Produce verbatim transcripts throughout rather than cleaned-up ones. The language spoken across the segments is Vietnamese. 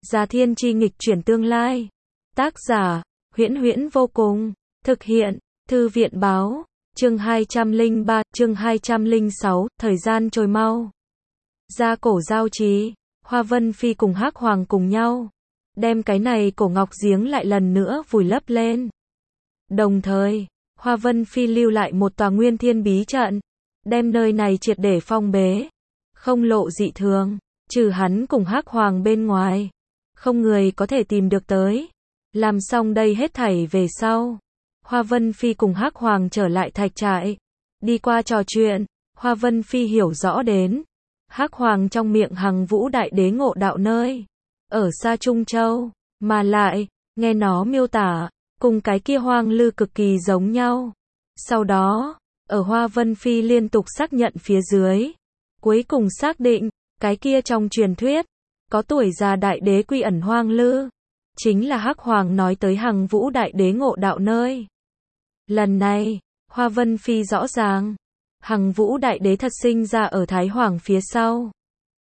Gia Thiên chi nghịch chuyển tương lai. Tác giả, Huyễn Huyễn vô cùng. Thực hiện, Thư viện báo. Chương hai trăm lẻ ba, chương hai trăm lẻ sáu, thời gian trôi mau. Gia cổ giao trì, Hoa Vân Phi cùng Hắc Hoàng cùng nhau, đem cái này cổ ngọc giếng lại lần nữa vùi lấp lên. Đồng thời, Hoa Vân Phi lưu lại một tòa nguyên thiên bí trận, đem nơi này triệt để phong bế, không lộ dị thường, trừ hắn cùng Hắc Hoàng bên ngoài, không người có thể tìm được tới. Làm xong đây hết thảy về sau, Hoa Vân Phi cùng Hắc Hoàng trở lại thạch trại, đi qua trò chuyện, Hoa Vân Phi hiểu rõ đến, Hắc Hoàng trong miệng Hằng Vũ Đại Đế ngộ đạo nơi, ở xa Trung Châu, mà lại, nghe nó miêu tả, cùng cái kia hoang lư cực kỳ giống nhau. Sau đó, ở Hoa Vân Phi liên tục xác nhận phía dưới, cuối cùng xác định, cái kia trong truyền thuyết, có tuổi già đại đế quy ẩn hoang lư, chính là Hắc Hoàng nói tới Hằng Vũ Đại Đế ngộ đạo nơi. Lần này, Hoa Vân Phi rõ ràng, Hằng Vũ Đại Đế thật sinh ra ở Thái Hoàng phía sau.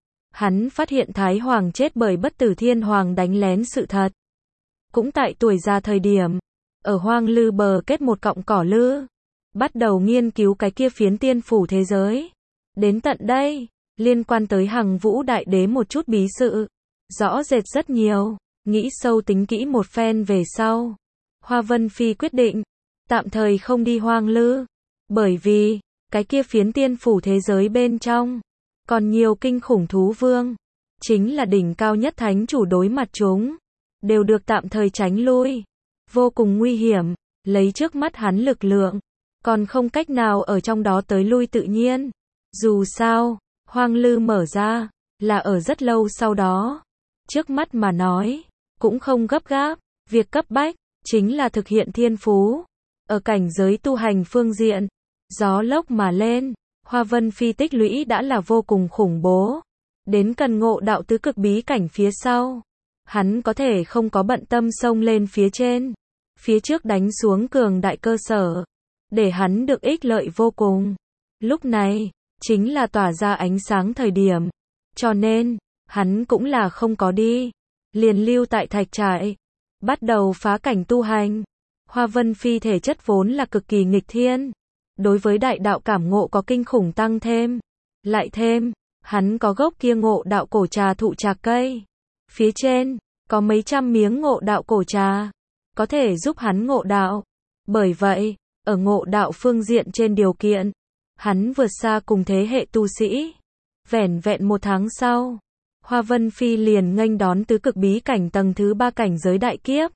Hắn phát hiện Thái Hoàng chết bởi bất tử Thiên Hoàng đánh lén sự thật. Cũng tại tuổi già thời điểm, ở hoang lư bờ kết một cọng cỏ lư, bắt đầu nghiên cứu cái kia phiến tiên phủ thế giới. Đến tận đây, liên quan tới Hằng Vũ Đại Đế một chút bí sự, rõ rệt rất nhiều, nghĩ sâu tính kỹ một phen về sau. Hoa Vân Phi quyết định, tạm thời không đi hoang lư, bởi vì, cái kia phiến tiên phủ thế giới bên trong, còn nhiều kinh khủng thú vương, chính là đỉnh cao nhất thánh chủ đối mặt chúng, đều được tạm thời tránh lui, vô cùng nguy hiểm, lấy trước mắt hắn lực lượng, còn không cách nào ở trong đó tới lui tự nhiên. Dù sao, hoang lư mở ra, là ở rất lâu sau đó, trước mắt mà nói, cũng không gấp gáp, việc cấp bách, chính là thực hiện thiên phú, ở cảnh giới tu hành phương diện, gió lốc mà lên, Hoa Vân Phi tích lũy đã là vô cùng khủng bố, đến cần ngộ đạo tứ cực bí cảnh phía sau, hắn có thể không có bận tâm xông lên phía trên, phía trước đánh xuống cường đại cơ sở, để hắn được ích lợi vô cùng. Lúc này, chính là tỏa ra ánh sáng thời điểm, cho nên, hắn cũng là không có đi, liền lưu tại thạch trại, bắt đầu phá cảnh tu hành. Hoa Vân Phi thể chất vốn là cực kỳ nghịch thiên, đối với đại đạo cảm ngộ có kinh khủng tăng thêm, lại thêm, hắn có gốc kia ngộ đạo cổ trà thụ trà cây, phía trên, có mấy trăm miếng ngộ đạo cổ trà, có thể giúp hắn ngộ đạo, bởi vậy, ở ngộ đạo phương diện trên điều kiện, hắn vượt xa cùng thế hệ tu sĩ. Vẻn vẹn một tháng sau, Hoa Vân Phi liền nghênh đón tứ cực bí cảnh tầng thứ ba cảnh giới đại kiếp.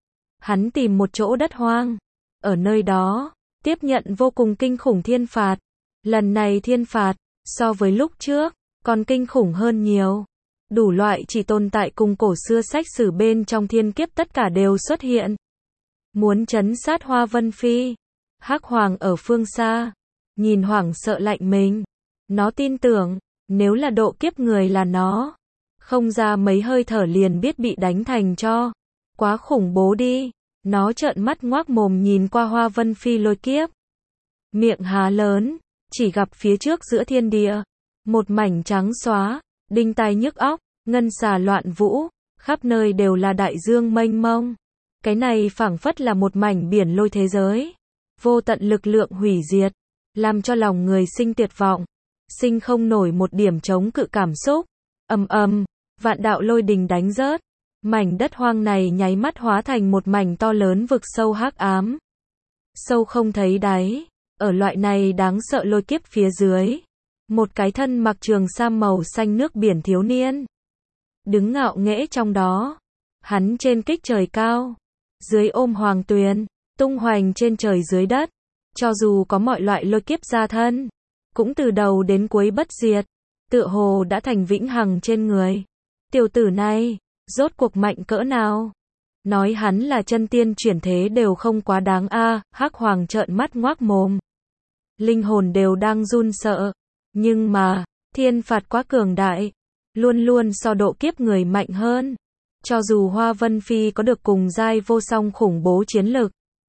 Hắn tìm một chỗ đất hoang, ở nơi đó, tiếp nhận vô cùng kinh khủng thiên phạt. Lần này thiên phạt, so với lúc trước, còn kinh khủng hơn nhiều. Đủ loại chỉ tồn tại cùng cổ xưa sách sử bên trong thiên kiếp tất cả đều xuất hiện. Muốn trấn sát Hoa Vân Phi, Hắc Hoàng ở phương xa, nhìn hoảng sợ lạnh mình. Nó tin tưởng, nếu là độ kiếp người là nó, không ra mấy hơi thở liền biết bị đánh thành tro. Quá khủng bố đi. Nó trợn mắt ngoác mồm nhìn qua Hoa Vân Phi lôi kiếp. Miệng há lớn, chỉ gặp phía trước giữa thiên địa, một mảnh trắng xóa, đinh tai nhức óc, ngân xà loạn vũ, khắp nơi đều là đại dương mênh mông. Cái này phảng phất là một mảnh biển lôi thế giới. Vô tận lực lượng hủy diệt, làm cho lòng người sinh tuyệt vọng, sinh không nổi một điểm chống cự cảm xúc. Ầm ầm, vạn đạo lôi đình đánh rớt. Mảnh đất hoang này nháy mắt hóa thành một mảnh to lớn vực sâu hắc ám. Sâu không thấy đáy, ở loại này đáng sợ lôi kiếp phía dưới. Một cái thân mặc trường sam màu xanh nước biển thiếu niên. Đứng ngạo nghễ trong đó. Hắn trên kích trời cao. Dưới ôm hoàng tuyền, tung hoành trên trời dưới đất. Cho dù có mọi loại lôi kiếp ra thân. Cũng từ đầu đến cuối bất diệt. Tựa hồ đã thành vĩnh hằng trên người. Tiểu tử này. Rốt cuộc mạnh cỡ nào? Nói hắn là chân tiên chuyển thế đều không quá đáng a. À, Hắc Hoàng trợn mắt ngoác mồm. Linh hồn đều đang run sợ. Nhưng mà, thiên phạt quá cường đại. Luôn luôn so độ kiếp người mạnh hơn. Cho dù Hoa Vân Phi có được cùng giai vô song khủng bố chiến lực.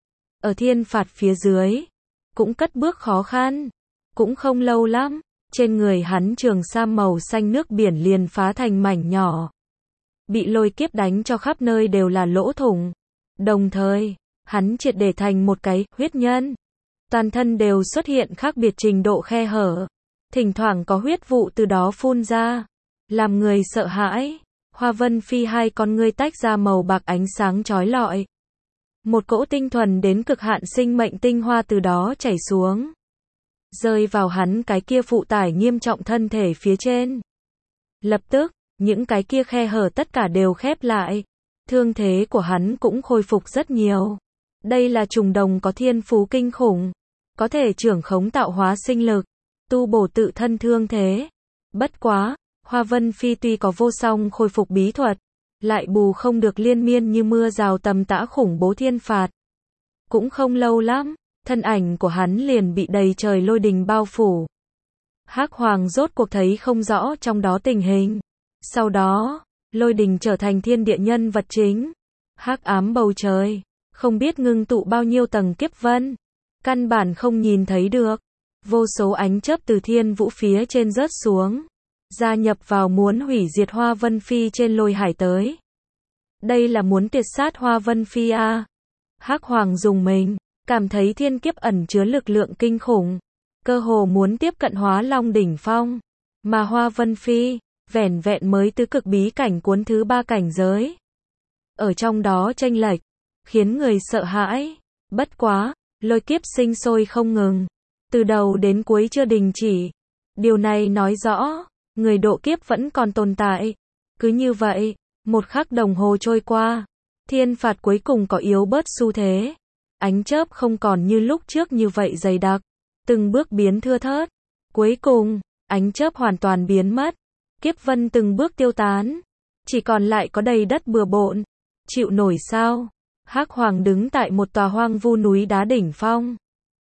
Ở thiên phạt phía dưới. Cũng cất bước khó khăn. Cũng không lâu lắm. Trên người hắn trường sam màu xanh nước biển liền phá thành mảnh nhỏ. bị lôi kiếp đánh cho khắp nơi đều là lỗ thủng. Đồng thời, hắn triệt để thành một cái huyết nhân. Toàn thân đều xuất hiện khác biệt trình độ khe hở. Thỉnh thoảng có huyết vụ từ đó phun ra, làm người sợ hãi. Hoa Vân Phi hai con ngươi tách ra màu bạc ánh sáng chói lọi. Một cỗ tinh thuần đến cực hạn sinh mệnh tinh hoa từ đó chảy xuống, rơi vào hắn cái kia phụ tải nghiêm trọng thân thể phía trên. Lập tức, những cái kia khe hở tất cả đều khép lại. Thương thế của hắn cũng khôi phục rất nhiều. Đây là trùng đồng có thiên phú kinh khủng, có thể trưởng khống tạo hóa sinh lực, tu bổ tự thân thương thế. Bất quá, Hoa Vân Phi tuy có vô song khôi phục bí thuật, lại bù không được liên miên như mưa rào tầm tã khủng bố thiên phạt. Cũng không lâu lắm, thân ảnh của hắn liền bị đầy trời lôi đình bao phủ. Hắc Hoàng rốt cuộc thấy không rõ trong đó tình hình. Sau đó, lôi đình trở thành thiên địa nhân vật chính. Hắc ám bầu trời, không biết ngưng tụ bao nhiêu tầng kiếp vân, căn bản không nhìn thấy được. Vô số ánh chớp từ thiên vũ phía trên rớt xuống, gia nhập vào muốn hủy diệt Hoa Vân Phi trên lôi hải tới. Đây là muốn tiệt sát Hoa Vân Phi à? Hắc Hoàng dùng mình, cảm thấy thiên kiếp ẩn chứa lực lượng kinh khủng, cơ hồ muốn tiếp cận Hóa Long đỉnh phong. Mà Hoa Vân Phi, vẻn vẹn mới tứ cực bí cảnh cuốn thứ ba cảnh giới. Ở trong đó chênh lệch, khiến người sợ hãi. Bất quá, lôi kiếp sinh sôi không ngừng, từ đầu đến cuối chưa đình chỉ. Điều này nói rõ, người độ kiếp vẫn còn tồn tại. Cứ như vậy, một khắc đồng hồ trôi qua, thiên phạt cuối cùng có yếu bớt xu thế. Ánh chớp không còn như lúc trước như vậy dày đặc, từng bước biến thưa thớt. Cuối cùng, ánh chớp hoàn toàn biến mất, kiếp vân từng bước tiêu tán, chỉ còn lại có đầy đất bừa bộn. Chịu nổi sao? Hắc Hoàng đứng tại một tòa hoang vu núi đá đỉnh phong,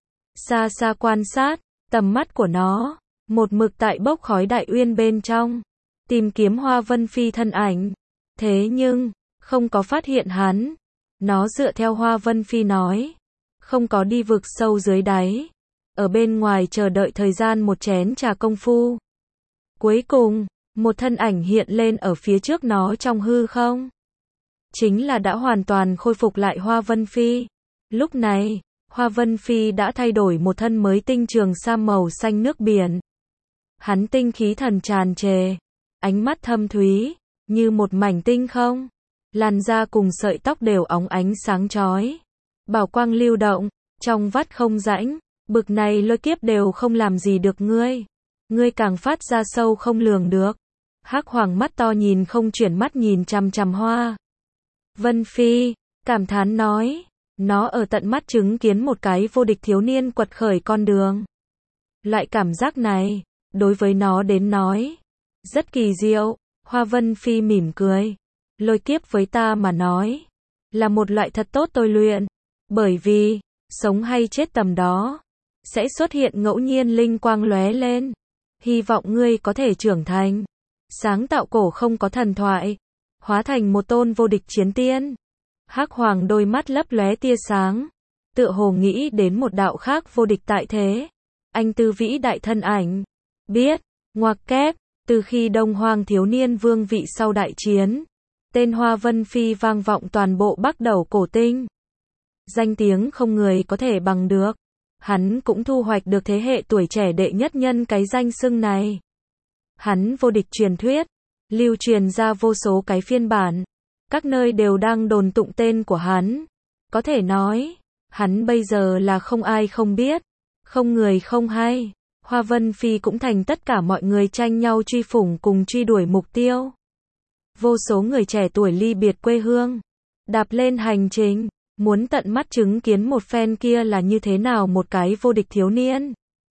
xa xa quan sát, tầm mắt của nó một mực tại bốc khói đại uyên bên trong, tìm kiếm Hoa Vân Phi thân ảnh. Thế nhưng, không có phát hiện hắn. Nó dựa theo Hoa Vân Phi nói, không có đi vực sâu dưới đáy, ở bên ngoài chờ đợi thời gian một chén trà công phu. Cuối cùng, một thân ảnh hiện lên ở phía trước nó trong hư không. Chính là đã hoàn toàn khôi phục lại Hoa Vân Phi. Lúc này, Hoa Vân Phi đã thay đổi một thân mới tinh trường sam màu xanh nước biển. Hắn tinh khí thần tràn trề, ánh mắt thâm thúy, như một mảnh tinh không. Làn da cùng sợi tóc đều óng ánh sáng chói, bảo quang lưu động, trong vắt không rãnh. Bực này lôi kiếp đều không làm gì được ngươi. Ngươi càng phát ra sâu không lường được. Hắc Hoàng mắt to nhìn không chuyển mắt nhìn chằm chằm Hoa Vân Phi, cảm thán nói. Nó ở tận mắt chứng kiến một cái vô địch thiếu niên quật khởi con đường. Loại cảm giác này, đối với nó đến nói, rất kỳ diệu. Hoa Vân Phi mỉm cười. Lôi kiếp với ta mà nói, là một loại thật tốt tôi luyện. Bởi vì, sống hay chết tầm đó, sẽ xuất hiện ngẫu nhiên linh quang lóe lên. Hy vọng ngươi có thể trưởng thành, sáng tạo cổ không có thần thoại, hóa thành một tôn vô địch chiến tiên. Hắc Hoàng đôi mắt lấp lóe tia sáng, tựa hồ nghĩ đến một đạo khác vô địch tại thế. Anh tư vĩ đại thân ảnh. Biết, ngoặc kép, từ khi Đông Hoang thiếu niên vương vị sau đại chiến, tên Hoa Vân Phi vang vọng toàn bộ Bắc Đầu cổ tinh. Danh tiếng không người có thể bằng được. Hắn cũng thu hoạch được thế hệ tuổi trẻ đệ nhất nhân cái danh xưng này. Hắn vô địch truyền thuyết, lưu truyền ra vô số cái phiên bản. Các nơi đều đang đồn tụng tên của hắn. Có thể nói, hắn bây giờ là không ai không biết, không người không hay. Hoa Vân Phi cũng thành tất cả mọi người tranh nhau truy phủng cùng truy đuổi mục tiêu. Vô số người trẻ tuổi ly biệt quê hương, đạp lên hành trình, muốn tận mắt chứng kiến một phen kia là như thế nào một cái vô địch thiếu niên.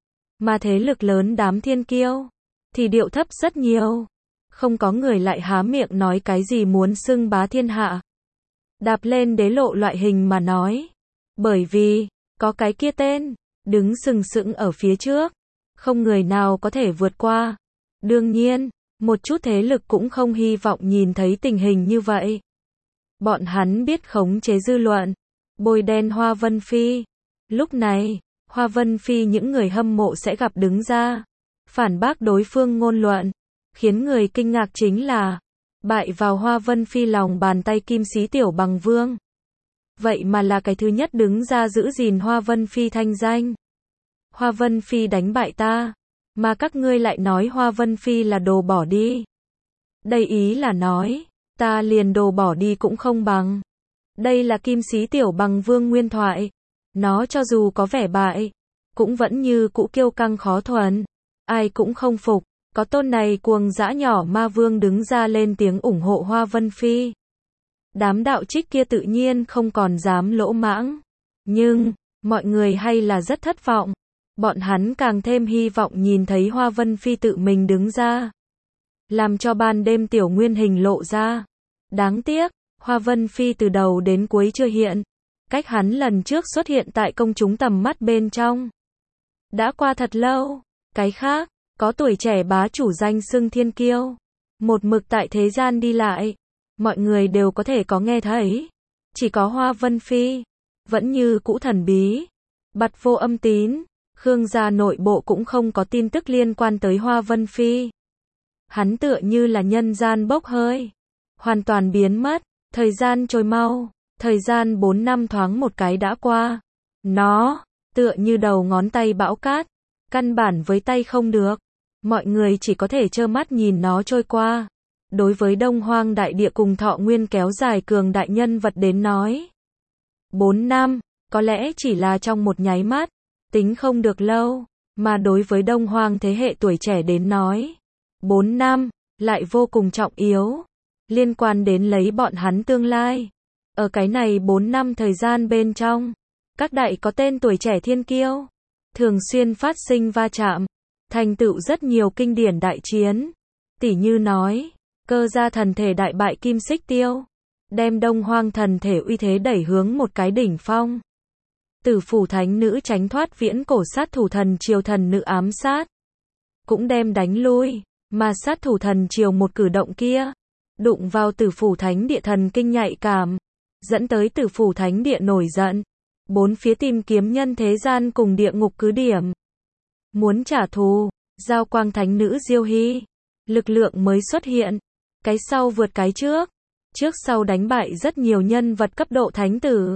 Mà thế lực lớn đám thiên kiêu, thì điệu thấp rất nhiều. Không có người lại há miệng nói cái gì muốn xưng bá thiên hạ. Đạp lên đế lộ loại hình mà nói. Bởi vì, có cái kia tên, đứng sừng sững ở phía trước. Không người nào có thể vượt qua. Đương nhiên, một chút thế lực cũng không hy vọng nhìn thấy tình hình như vậy. Bọn hắn biết khống chế dư luận, bôi đen Hoa Vân Phi. Lúc này, Hoa Vân Phi những người hâm mộ sẽ gặp đứng ra, phản bác đối phương ngôn luận. Khiến người kinh ngạc chính là, bại vào Hoa Vân Phi lòng bàn tay Kim Sĩ Tiểu Bằng Vương. Vậy mà là cái thứ nhất đứng ra giữ gìn Hoa Vân Phi thanh danh. Hoa Vân Phi đánh bại ta, mà các ngươi lại nói Hoa Vân Phi là đồ bỏ đi. Đây ý là nói, ta liền đồ bỏ đi cũng không bằng. Đây là Kim Sĩ Tiểu Bằng Vương nguyên thoại. Nó cho dù có vẻ bại, cũng vẫn như cũ kiêu căng khó thuần. Ai cũng không phục. Có tôn này cuồng dã nhỏ ma vương đứng ra lên tiếng ủng hộ Hoa Vân Phi. Đám đạo trích kia tự nhiên không còn dám lỗ mãng. Nhưng, mọi người hay là rất thất vọng. Bọn hắn càng thêm hy vọng nhìn thấy Hoa Vân Phi tự mình đứng ra. Làm cho ban đêm tiểu nguyên hình lộ ra. Đáng tiếc, Hoa Vân Phi từ đầu đến cuối chưa hiện. Cách hắn lần trước xuất hiện tại công chúng tầm mắt bên trong. Đã qua thật lâu. Cái khác, có tuổi trẻ bá chủ danh xưng thiên kiêu. Một mực tại thế gian đi lại. Mọi người đều có thể có nghe thấy. Chỉ có Hoa Vân Phi. Vẫn như cũ thần bí. Bặt vô âm tín. Khương gia nội bộ cũng không có tin tức liên quan tới Hoa Vân Phi. Hắn tựa như là nhân gian bốc hơi. Hoàn toàn biến mất. Thời gian trôi mau. Thời gian bốn năm thoáng một cái đã qua. Nó, tựa như đầu ngón tay bão cát. Căn bản với tay không được. Mọi người chỉ có thể trơ mắt nhìn nó trôi qua. Đối với Đông Hoang đại địa cùng thọ nguyên kéo dài cường đại nhân vật đến nói. Bốn năm, có lẽ chỉ là trong một nháy mắt. Tính không được lâu. Mà đối với Đông Hoang thế hệ tuổi trẻ đến nói. Bốn năm, lại vô cùng trọng yếu. Liên quan đến lấy bọn hắn tương lai. Ở cái này bốn năm thời gian bên trong. Các đại có tên tuổi trẻ thiên kiêu. Thường xuyên phát sinh va chạm. Thành tựu rất nhiều kinh điển đại chiến. Tỉ như nói. Cơ gia thần thể đại bại Kim Xích Tiêu. Đem Đông Hoang thần thể uy thế đẩy hướng một cái đỉnh phong. Tử phủ thánh nữ tránh thoát viễn cổ sát thủ thần triều thần nữ ám sát. Cũng đem đánh lui. Mà sát thủ thần triều một cử động kia. Đụng vào tử phủ thánh địa thần kinh nhạy cảm. Dẫn tới tử phủ thánh địa nổi giận. Bốn phía tìm kiếm nhân thế gian cùng địa ngục cứ điểm. Muốn trả thù. Giao quang thánh nữ Diêu Hy. Lực lượng mới xuất hiện. Cái sau vượt cái trước. Trước sau đánh bại rất nhiều nhân vật cấp độ thánh tử.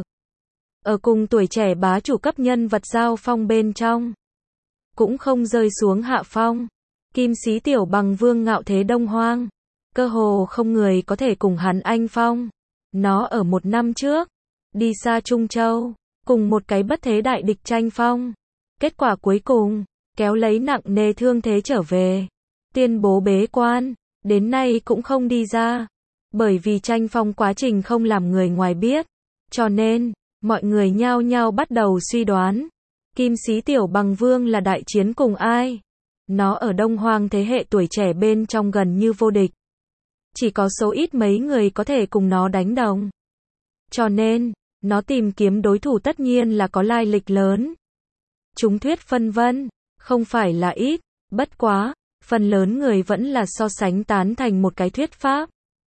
Ở cùng tuổi trẻ bá chủ cấp nhân vật giao phong bên trong. Cũng không rơi xuống hạ phong. Kim Sĩ Tiểu Bằng Vương ngạo thế Đông Hoang. Cơ hồ không người có thể cùng hắn anh phong. Nó ở một năm trước. Đi xa Trung Châu. Cùng một cái bất thế đại địch tranh phong. Kết quả cuối cùng. Kéo lấy nặng nề thương thế trở về. Tuyên bố bế quan. Đến nay cũng không đi ra. Bởi vì tranh phong quá trình không làm người ngoài biết. Cho nên, mọi người nhao nhao bắt đầu suy đoán. Kim Sĩ Tiểu Bằng Vương là đại chiến cùng ai? Nó ở Đông Hoang thế hệ tuổi trẻ bên trong gần như vô địch. Chỉ có số ít mấy người có thể cùng nó đánh đồng. Cho nên, nó tìm kiếm đối thủ tất nhiên là có lai lịch lớn. Chúng thuyết phân vân, không phải là ít, bất quá, phần lớn người vẫn là so sánh tán thành một cái thuyết pháp.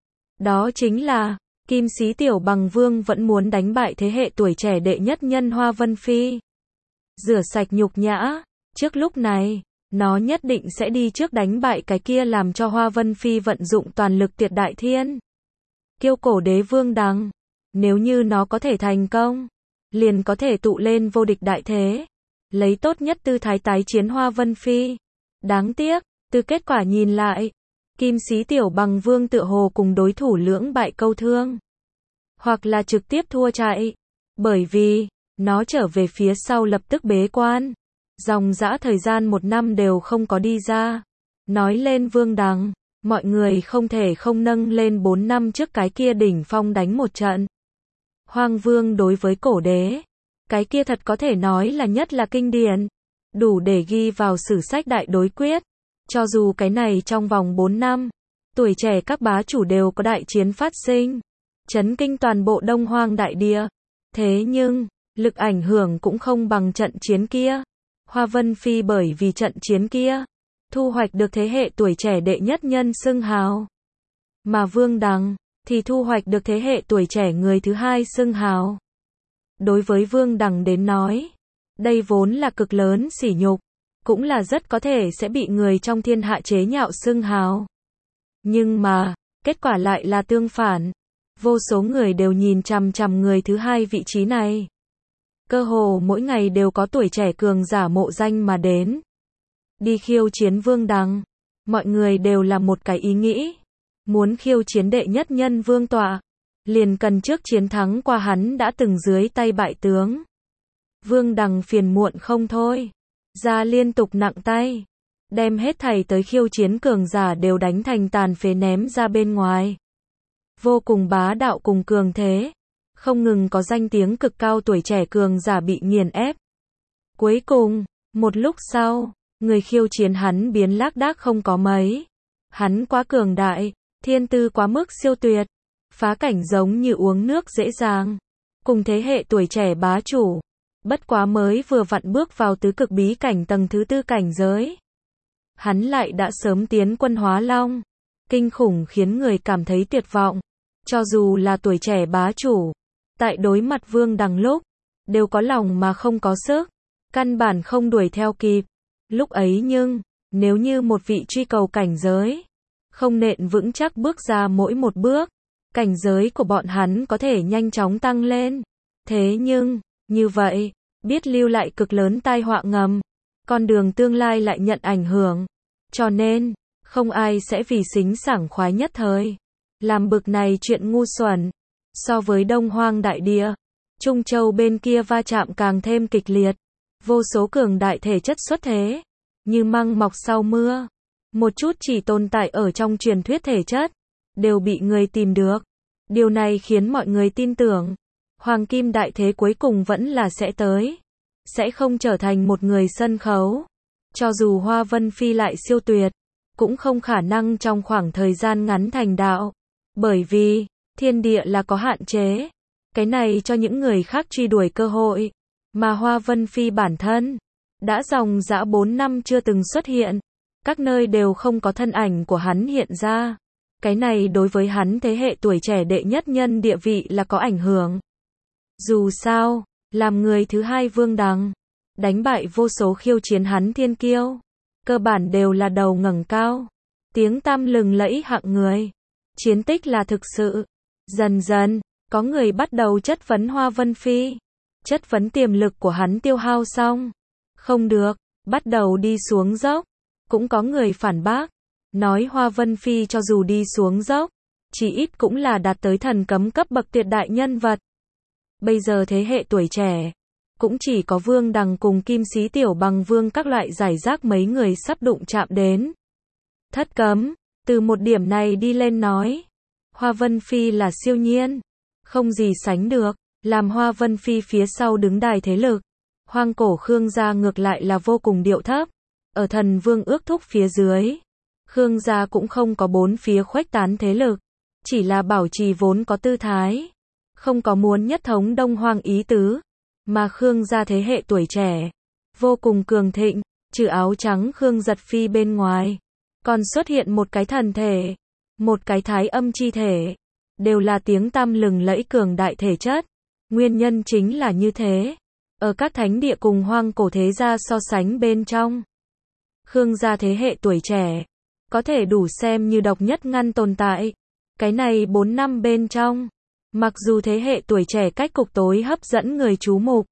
Đó chính là, Kim Sĩ Tiểu Bằng Vương vẫn muốn đánh bại thế hệ tuổi trẻ đệ nhất nhân Hoa Vân Phi. Rửa sạch nhục nhã, trước lúc này, nó nhất định sẽ đi trước đánh bại cái kia làm cho Hoa Vân Phi vận dụng toàn lực tuyệt đại thiên. Kiêu cổ đế vương đằng. Nếu như nó có thể thành công, liền có thể tụ lên vô địch đại thế. Lấy tốt nhất tư thái tái chiến Hoa Vân Phi. Đáng tiếc, từ kết quả nhìn lại, Kim Sĩ Tiểu Bằng Vương tựa hồ cùng đối thủ lưỡng bại câu thương. Hoặc là trực tiếp thua chạy. Bởi vì, nó trở về phía sau lập tức bế quan. Dòng dã thời gian một năm đều không có đi ra. Nói lên Vương Đằng, mọi người không thể không nâng lên bốn năm trước cái kia đỉnh phong đánh một trận. Hoang Vương đối với cổ đế. Cái kia thật có thể nói là nhất là kinh điển. Đủ để ghi vào sử sách đại đối quyết. Cho dù cái này trong vòng bốn năm, tuổi trẻ các bá chủ đều có đại chiến phát sinh. Chấn kinh toàn bộ Đông Hoang đại địa. Thế nhưng, lực ảnh hưởng cũng không bằng trận chiến kia. Hoa Vân Phi bởi vì trận chiến kia, thu hoạch được thế hệ tuổi trẻ đệ nhất nhân xưng hào. Mà Vương Đằng, thì thu hoạch được thế hệ tuổi trẻ người thứ hai xưng hào. Đối với Vương Đằng đến nói, đây vốn là cực lớn sỉ nhục, cũng là rất có thể sẽ bị người trong thiên hạ chế nhạo xưng hào. Nhưng mà, Kết quả lại là tương phản. Vô số người đều nhìn chằm chằm người thứ hai vị trí này. Cơ hồ mỗi ngày đều có tuổi trẻ cường giả mộ danh mà đến. Đi khiêu chiến Vương Đằng. Mọi người đều là một cái ý nghĩ. Muốn khiêu chiến đệ nhất nhân vương tọa. Liền cần trước chiến thắng qua hắn đã từng dưới tay bại tướng. Vương Đằng phiền muộn không thôi. Ra liên tục nặng tay. Đem hết thảy tới khiêu chiến cường giả đều đánh thành tàn phế ném ra bên ngoài. Vô cùng bá đạo cùng cường thế. Không ngừng có danh tiếng cực cao tuổi trẻ cường giả bị nghiền ép. Cuối cùng, một lúc sau, người khiêu chiến hắn biến lác đác không có mấy. Hắn quá cường đại, thiên tư quá mức siêu tuyệt. Phá cảnh giống như uống nước dễ dàng. Cùng thế hệ tuổi trẻ bá chủ. Bất quá mới vừa vặn bước vào tứ cực bí cảnh tầng thứ tư cảnh giới. Hắn lại đã sớm tiến quân hóa long. Kinh khủng khiến người cảm thấy tuyệt vọng. Cho dù là tuổi trẻ bá chủ. Tại đối mặt Vương Đằng lúc. Đều có lòng mà không có sức. Căn bản không đuổi theo kịp. Lúc ấy nhưng, nếu như một vị truy cầu cảnh giới. Không nện vững chắc bước ra mỗi một bước. Cảnh giới của bọn hắn có thể nhanh chóng tăng lên. Thế nhưng, như vậy, biết lưu lại cực lớn tai họa ngầm. Con đường tương lai lại nhận ảnh hưởng. Cho nên, không ai sẽ vì xính sảng khoái nhất thời. Làm bực này chuyện ngu xuẩn. So với Đông Hoang đại địa, Trung Châu bên kia va chạm càng thêm kịch liệt. Vô số cường đại thể chất xuất thế. Như măng mọc sau mưa. Một chút chỉ tồn tại ở trong truyền thuyết thể chất. Đều bị người tìm được. Điều này khiến mọi người tin tưởng. Hoàng kim đại thế cuối cùng vẫn là sẽ tới. Sẽ không trở thành một người sân khấu. Cho dù Hoa Vân Phi lại siêu tuyệt. Cũng không khả năng trong khoảng thời gian ngắn thành đạo. Bởi vì, thiên địa là có hạn chế. Cái này cho những người khác truy đuổi cơ hội. Mà Hoa Vân Phi bản thân. Đã dòng dã bốn năm chưa từng xuất hiện. Các nơi đều không có thân ảnh của hắn hiện ra. Cái này đối với hắn thế hệ tuổi trẻ đệ nhất nhân địa vị là có ảnh hưởng. Dù sao, làm người thứ hai Vương Đằng. Đánh bại vô số khiêu chiến hắn thiên kiêu. Cơ bản đều là đầu ngẩng cao. Tiếng tăm lừng lẫy hạng người. Chiến tích là thực sự. Dần dần, có người bắt đầu chất vấn Hoa Vân Phi. Chất vấn tiềm lực của hắn tiêu hao xong. Không được, bắt đầu đi xuống dốc. Cũng có người phản bác. Nói Hoa Vân Phi cho dù đi xuống dốc. Chỉ ít cũng là đạt tới thần cấm cấp bậc tuyệt đại nhân vật. Bây giờ thế hệ tuổi trẻ. Cũng chỉ có Vương Đằng cùng Kim Sĩ Tiểu Bằng Vương các loại giải rác mấy người sắp đụng chạm đến. Thất cấm. Từ một điểm này đi lên nói. Hoa Vân Phi là siêu nhiên. Không gì sánh được. Làm Hoa Vân Phi phía sau đứng đài thế lực. Hoang cổ Khương gia ngược lại là vô cùng điệu thấp. Ở thần vương ước thúc phía dưới. Khương gia cũng không có bốn phía khuếch tán thế lực. Chỉ là bảo trì vốn có tư thái. Không có muốn nhất thống Đông Hoang ý tứ. Mà Khương gia thế hệ tuổi trẻ. Vô cùng cường thịnh. Trừ áo trắng Khương Giật Phi bên ngoài. Còn xuất hiện một cái thần thể. Một cái thái âm chi thể. Đều là tiếng tăm lừng lẫy cường đại thể chất. Nguyên nhân chính là như thế. Ở các thánh địa cùng hoang cổ thế gia so sánh bên trong. Khương gia thế hệ tuổi trẻ. Có thể đủ xem như độc nhất ngăn tồn tại. Cái này bốn năm bên trong. Mặc dù thế hệ tuổi trẻ cách cục tối hấp dẫn người chú mục.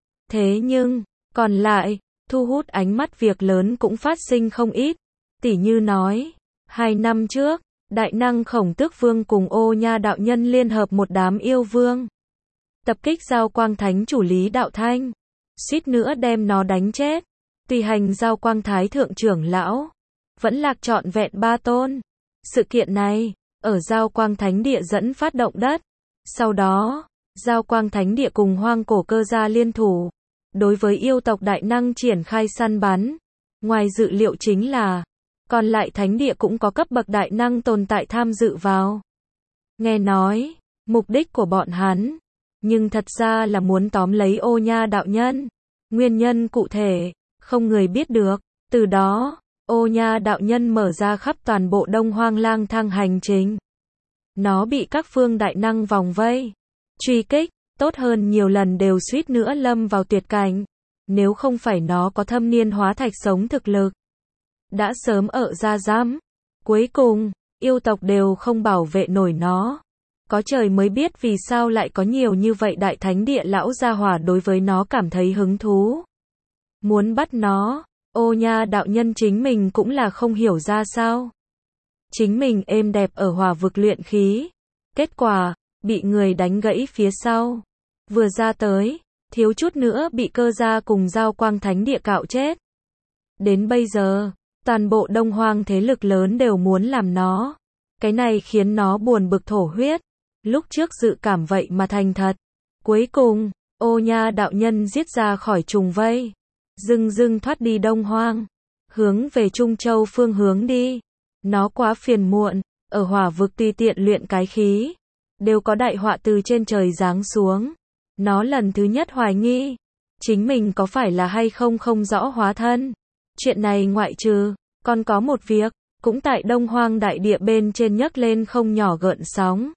Thế nhưng, còn lại, thu hút ánh mắt việc lớn cũng phát sinh không ít. Tỉ như nói, hai năm trước, đại năng Khổng Tước Vương cùng Ô Nha đạo nhân liên hợp một đám yêu vương. Tập kích Giao Quang Thánh chủ Lý Đạo Thanh. Suýt nữa đem nó đánh chết. Tùy hành Giao Quang Thái thượng trưởng lão. Vẫn lạc trọn vẹn ba tôn. Sự kiện này, ở Giao Quang Thánh địa dẫn phát động đất. Sau đó, Giao Quang Thánh địa cùng hoang cổ cơ gia liên thủ. Đối với yêu tộc đại năng triển khai săn bắn. Ngoài dự liệu chính là, còn lại thánh địa cũng có cấp bậc đại năng tồn tại tham dự vào. Nghe nói, mục đích của bọn hắn, nhưng thật ra là muốn tóm lấy Ô Nha đạo nhân. Nguyên nhân cụ thể, không người biết được. Từ đó, Ô Nha đạo nhân mở ra khắp toàn bộ Đông Hoang lang thang hành trình. Nó bị các phương đại năng vòng vây, truy kích, tốt hơn nhiều lần đều suýt nữa lâm vào tuyệt cảnh. Nếu không phải nó có thâm niên hóa thạch sống thực lực, đã sớm ở ra giám. Cuối cùng, yêu tộc đều không bảo vệ nổi nó. Có trời mới biết vì sao lại có nhiều như vậy đại thánh địa lão gia hỏa đối với nó cảm thấy hứng thú. Muốn bắt nó, ô nha đạo nhân chính mình cũng là không hiểu ra sao. Chính mình êm đẹp ở hỏa vực luyện khí. Kết quả, bị người đánh gãy phía sau. Vừa ra tới, thiếu chút nữa bị cơ gia cùng giao quang thánh địa cạo chết. Đến bây giờ, toàn bộ Đông Hoang thế lực lớn đều muốn làm nó. Cái này khiến nó buồn bực thổ huyết. Lúc trước dự cảm vậy mà thành thật. Cuối cùng, ô nha đạo nhân giết ra khỏi trùng vây. Dưng dưng thoát đi Đông Hoang. Hướng về Trung Châu phương hướng đi. Nó quá phiền muộn. Ở hỏa vực tùy tiện luyện cái khí. Đều có đại họa từ trên trời giáng xuống. Nó lần thứ nhất hoài nghi. Chính mình có phải là hay không không rõ hóa thân. Chuyện này ngoại trừ. Còn có một việc. Cũng tại Đông Hoang đại địa bên trên nhấc lên không nhỏ gợn sóng.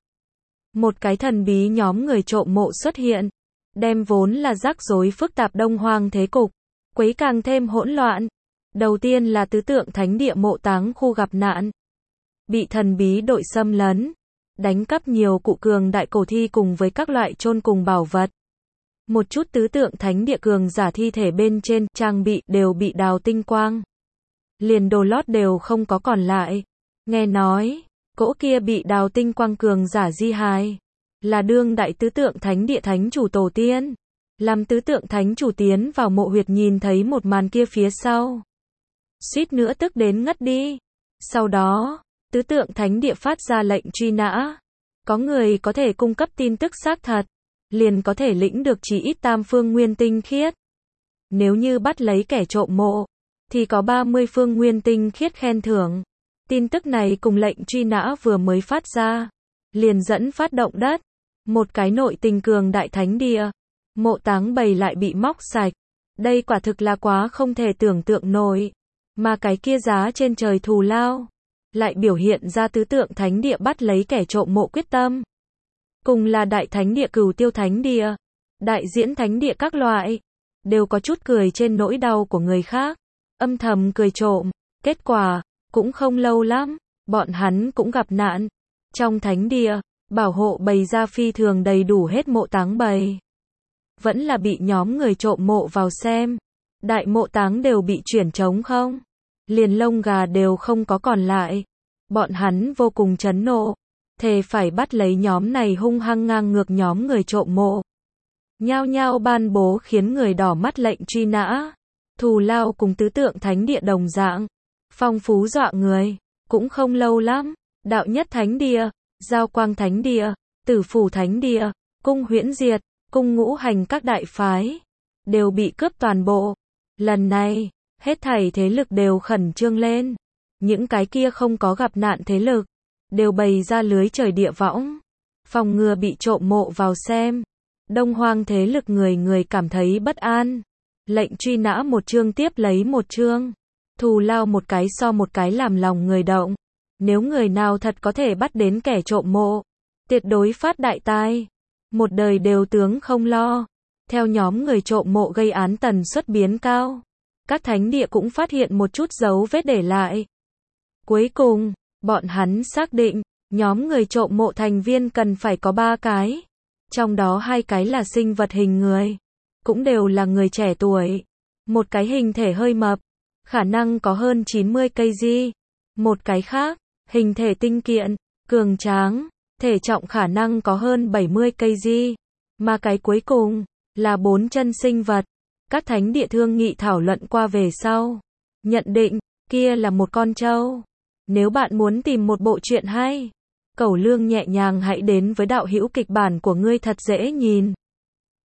Một cái thần bí nhóm người trộm mộ xuất hiện. Đem vốn là rắc rối phức tạp Đông Hoang thế cục. Quấy càng thêm hỗn loạn. Đầu tiên là tứ tượng thánh địa mộ táng khu gặp nạn. Bị thần bí đội xâm lấn. Đánh cắp nhiều cụ cường đại cổ thi cùng với các loại chôn cùng bảo vật. Một chút tứ tượng thánh địa cường giả thi thể bên trên trang bị đều bị đào tinh quang. Liền đồ lót đều không có còn lại. Nghe nói, cỗ kia bị đào tinh quang cường giả di hài. Là đương đại tứ tượng thánh địa thánh chủ tổ tiên. Làm tứ tượng thánh chủ tiến vào mộ huyệt nhìn thấy một màn kia phía sau. Suýt nữa tức đến ngất đi. Sau đó, tứ tượng thánh địa phát ra lệnh truy nã. Có người có thể cung cấp tin tức xác thật. Liền có thể lĩnh được chỉ ít tam phương nguyên tinh khiết. Nếu như bắt lấy kẻ trộm mộ, thì có ba mươi phương nguyên tinh khiết khen thưởng. Tin tức này cùng lệnh truy nã vừa mới phát ra. Liền dẫn phát động đất. Một cái nội tình cường đại thánh địa. Mộ táng bầy lại bị móc sạch. Đây quả thực là quá không thể tưởng tượng nổi. Mà cái kia giá trên trời thù lao. Lại biểu hiện ra tứ tượng thánh địa bắt lấy kẻ trộm mộ quyết tâm. Cùng là đại thánh địa cửu tiêu thánh địa. Đại diễn thánh địa các loại. Đều có chút cười trên nỗi đau của người khác. Âm thầm cười trộm. Kết quả, cũng không lâu lắm. Bọn hắn cũng gặp nạn. Trong thánh địa, bảo hộ bày ra phi thường đầy đủ hết mộ táng bầy. Vẫn là bị nhóm người trộm mộ vào xem. Đại mộ táng đều bị chuyển trống không. Liền lông gà đều không có còn lại. Bọn hắn vô cùng chấn nộ. Thề phải bắt lấy nhóm này hung hăng ngang ngược nhóm người trộm mộ. Nhao nhao ban bố khiến người đỏ mắt lệnh truy nã. Thù lao cùng tứ tượng thánh địa đồng dạng. Phong phú dọa người. Cũng không lâu lắm. Đạo nhất thánh địa, giao quang thánh địa, tử phủ thánh địa, cung huyễn diệt, cung ngũ hành các đại phái. Đều bị cướp toàn bộ. Lần này, hết thảy thế lực đều khẩn trương lên. Những cái kia không có gặp nạn thế lực. Đều bày ra lưới trời địa võng. Phòng ngừa bị trộm mộ vào xem. Đông Hoang thế lực người người cảm thấy bất an. Lệnh truy nã một chương tiếp lấy một chương. Thù lao một cái so một cái làm lòng người động. Nếu người nào thật có thể bắt đến kẻ trộm mộ. Tuyệt đối phát đại tai. Một đời đều tướng không lo. Theo nhóm người trộm mộ gây án tần suất biến cao. Các thánh địa cũng phát hiện một chút dấu vết để lại. Cuối cùng, bọn hắn xác định, nhóm người trộm mộ thành viên cần phải có ba cái. Trong đó hai cái là sinh vật hình người. Cũng đều là người trẻ tuổi. Một cái hình thể hơi mập. Khả năng có hơn chín mươi cây di. Một cái khác, hình thể tinh kiện, cường tráng. Thể trọng khả năng có hơn bảy mươi cây di. Mà cái cuối cùng, là bốn chân sinh vật. Các thánh địa thương nghị thảo luận qua về sau. Nhận định, kia là một con trâu. Nếu bạn muốn tìm một bộ truyện hay, cẩu lương nhẹ nhàng hãy đến với đạo hữu kịch bản của ngươi thật dễ nhìn.